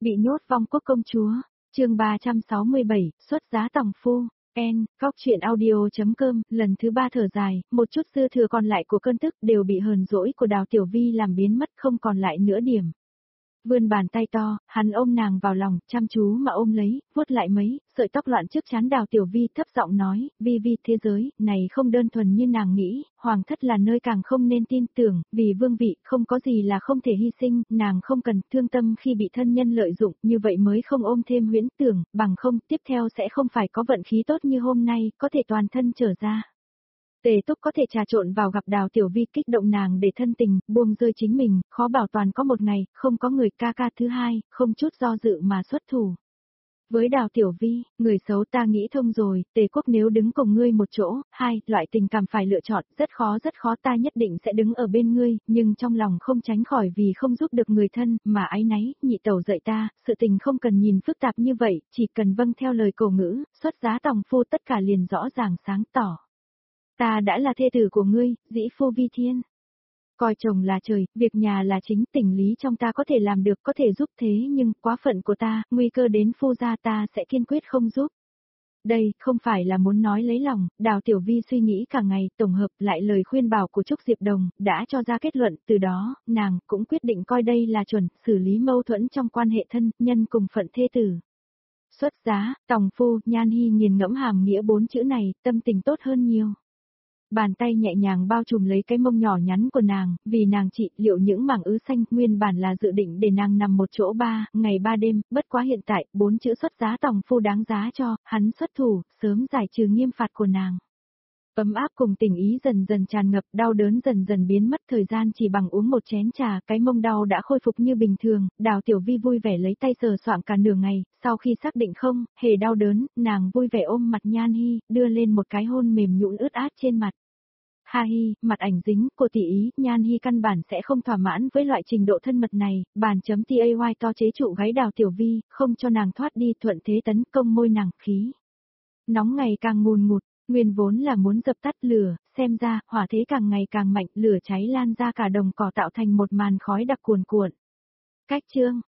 Bị nhốt vong quốc công chúa, chương 367, xuất giá tòng phu, Cóc truyện audio.com, lần thứ 3 thở dài, một chút dư thừa còn lại của cơn tức đều bị hờn dỗi của Đào Tiểu Vi làm biến mất không còn lại nửa điểm. Vươn bàn tay to, hắn ôm nàng vào lòng, chăm chú mà ôm lấy, vuốt lại mấy, sợi tóc loạn trước trán Đào Tiểu Vi thấp giọng nói, Vi thế giới, này không đơn thuần như nàng nghĩ, hoàng thất là nơi càng không nên tin tưởng, vì vương vị không có gì là không thể hy sinh, nàng không cần thương tâm khi bị thân nhân lợi dụng, như vậy mới không ôm thêm huyễn tưởng, bằng không, tiếp theo sẽ không phải có vận khí tốt như hôm nay, có thể toàn thân trở ra. Tề Túc có thể trà trộn vào gặp Đào Tiểu Vi kích động nàng để thân tình, buông rơi chính mình, khó bảo toàn có một ngày, không có người ca thứ hai, không chút do dự mà xuất thủ. Với Đào Tiểu Vi, người xấu ta nghĩ thông rồi, Tề Quốc nếu đứng cùng ngươi một chỗ, loại tình cảm phải lựa chọn, rất khó ta nhất định sẽ đứng ở bên ngươi, nhưng trong lòng không tránh khỏi vì không giúp được người thân, mà áy náy, nhị tẩu dạy ta, sự tình không cần nhìn phức tạp như vậy, chỉ cần vâng theo lời cổ ngữ, xuất giá tòng phu tất cả liền rõ ràng sáng tỏ. Ta đã là thê tử của ngươi, dĩ phu vi thiên. Coi chồng là trời, việc nhà là chính, tình lý trong ta có thể làm được, có thể giúp thế nhưng quá phận của ta, nguy cơ đến phu gia ta sẽ kiên quyết không giúp. Đây, không phải là muốn nói lấy lòng, Đào Tiểu Vi suy nghĩ cả ngày, tổng hợp lại lời khuyên bảo của Trúc Diệp Đồng, đã cho ra kết luận, từ đó, nàng cũng quyết định coi đây là chuẩn, xử lý mâu thuẫn trong quan hệ thân, nhân cùng phận thê tử. Xuất giá, tòng phu, Nhan Hi nghiền ngẫm hàm nghĩa 4 chữ này, tâm tình tốt hơn nhiều. Bàn tay nhẹ nhàng bao trùm lấy cái mông nhỏ nhắn của nàng, vì nàng trị liệu những mảng ứ xanh, nguyên bản là dự định để nàng nằm một chỗ 3 ngày 3 đêm, bất quá hiện tại, 4 chữ xuất giá tòng phu đáng giá cho, hắn xuất thủ, sớm giải trừ nghiêm phạt của nàng. Ấm áp cùng tình ý dần dần tràn ngập, đau đớn dần dần biến mất, thời gian chỉ bằng uống một chén trà, cái mông đau đã khôi phục như bình thường, Đào Tiểu Vi vui vẻ lấy tay sờ soạng cả nửa ngày, sau khi xác định không hề đau đớn, nàng vui vẻ ôm mặt Nhan Hi, đưa lên một cái hôn mềm nhũn ướt át trên mặt. Ha hi, mặt ảnh dính, cô tỷ ý, Nhan Hi căn bản sẽ không thỏa mãn với loại trình độ thân mật này, tay to chế trụ gáy Đào Tiểu Vi, không cho nàng thoát đi, thuận thế tấn công môi nàng, khí nóng ngày càng ngùn ngụt, nguyên vốn là muốn dập tắt lửa, xem ra, hỏa thế càng ngày càng mạnh, lửa cháy lan ra cả đồng cỏ tạo thành một màn khói đặc cuồn cuộn. Cách chương